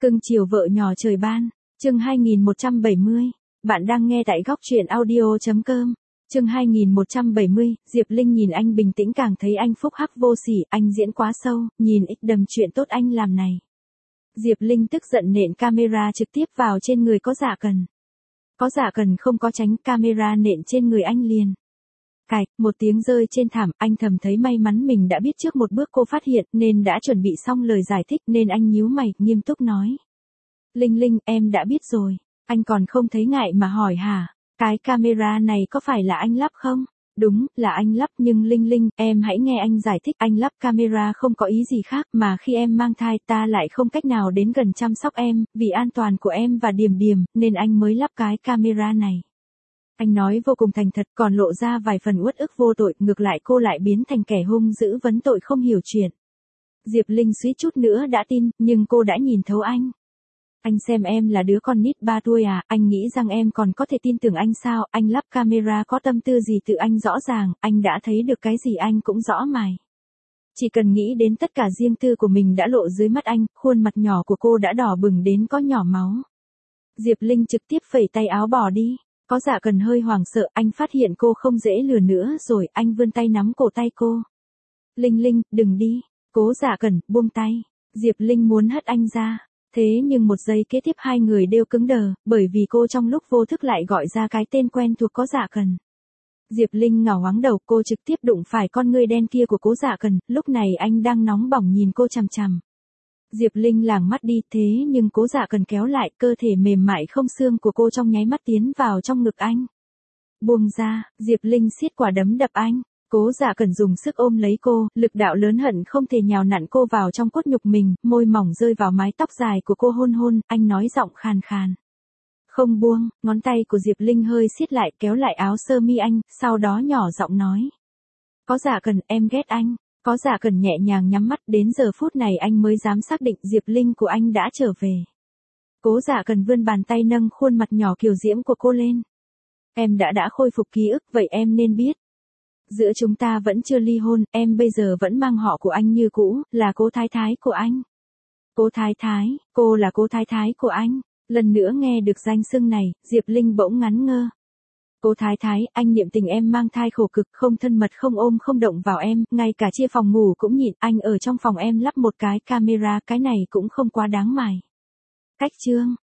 Cưng chiều vợ nhỏ trời ban, chương 2170. Bạn đang nghe tại góc truyện audio.com. Chương 2170, Diệp Linh nhìn anh bình tĩnh càng thấy anh phúc hắc vô sỉ, anh diễn quá sâu, nhìn ít đầm chuyện tốt anh làm này. Diệp Linh tức giận nện camera trực tiếp vào trên người có Dạ Cần. Có Dạ Cần không có tránh, camera nện trên người anh liền. Cạch, một tiếng rơi trên thảm, anh thầm thấy may mắn mình đã biết trước một bước cô phát hiện nên đã chuẩn bị xong lời giải thích nên anh nhíu mày, nghiêm túc nói. Linh Linh, em đã biết rồi, anh còn không thấy ngại mà hỏi hả? Cái camera này có phải là anh lắp không? Đúng, là anh lắp nhưng Linh Linh, em hãy nghe anh giải thích, anh lắp camera không có ý gì khác mà khi em mang thai ta lại không cách nào đến gần chăm sóc em, vì an toàn của em và Điềm Điềm, nên anh mới lắp cái camera này. Anh nói vô cùng thành thật còn lộ ra vài phần uất ức vô tội, ngược lại cô lại biến thành kẻ hung dữ vấn tội không hiểu chuyện. Diệp Linh suýt chút nữa đã tin, nhưng cô đã nhìn thấu anh. Anh xem em là đứa con nít 3 tuổi à, anh nghĩ rằng em còn có thể tin tưởng anh sao, anh lắp camera có tâm tư gì tự anh rõ ràng, anh đã thấy được cái gì anh cũng rõ mày. Chỉ cần nghĩ đến tất cả riêng tư của mình đã lộ dưới mắt anh, khuôn mặt nhỏ của cô đã đỏ bừng đến có nhỏ máu. Diệp Linh trực tiếp phẩy tay áo bỏ đi. Có Dạ Cần hơi hoảng sợ, anh phát hiện cô không dễ lừa nữa rồi, anh vươn tay nắm cổ tay cô. Linh Linh, đừng đi. Cố Dạ Cần, buông tay. Diệp Linh muốn hất anh ra. Thế nhưng một giây kế tiếp hai người đều cứng đờ, bởi vì cô trong lúc vô thức lại gọi ra cái tên quen thuộc có Dạ Cần. Diệp Linh ngảo ngoáng đầu, cô trực tiếp đụng phải con ngươi đen kia của Cố Dạ Cần, lúc này anh đang nóng bỏng nhìn cô chằm chằm. Diệp Linh lảng mắt đi, thế nhưng Cố Dạ Cần kéo lại, cơ thể mềm mại không xương của cô trong nháy mắt tiến vào trong ngực anh. Buông ra, Diệp Linh siết quả đấm đập anh. Cố Dạ Cần dùng sức ôm lấy cô, lực đạo lớn hận không thể nhào nặn cô vào trong cốt nhục mình, môi mỏng rơi vào mái tóc dài của cô hôn hôn, anh nói giọng khàn khàn. Không buông, ngón tay của Diệp Linh hơi siết lại kéo lại áo sơ mi anh, sau đó nhỏ giọng nói. Có Dạ Cần, em ghét anh. Có Dạ Cần nhẹ nhàng nhắm mắt, đến giờ phút này anh mới dám xác định Diệp Linh của anh đã trở về. Cố Dạ Cần vươn bàn tay nâng khuôn mặt nhỏ kiều diễm của cô lên. Em đã khôi phục ký ức, vậy em nên biết. Giữa chúng ta vẫn chưa ly hôn, em bây giờ vẫn mang họ của anh như cũ, là Cố Thái Thái của anh. Cố Thái Thái, cô là Cố Thái Thái của anh. Lần nữa nghe được danh xưng này, Diệp Linh bỗng ngắn ngơ. Cố Thái Thái, anh niệm tình em mang thai khổ cực, không thân mật không ôm không động vào em, ngay cả chia phòng ngủ cũng nhịn, anh ở trong phòng em lắp một cái camera, cái này cũng không quá đáng mài. Cách chương,